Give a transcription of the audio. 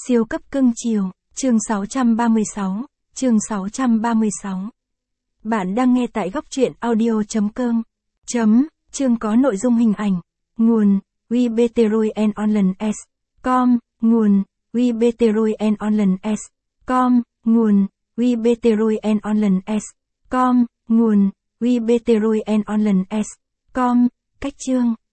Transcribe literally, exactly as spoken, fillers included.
Siêu cấp cưng chiều, chương sáu trăm ba mươi sáu, chương sáu trăm ba mươi sáu. Bạn đang nghe tại góc truyện audio chấm com. Chấm, chương có nội dung hình ảnh. Nguồn, webteroi and online s. com, nguồn, webteroi and online s. com, nguồn, webteroi and online s. com, nguồn, webteroi and online s. com, cách chương.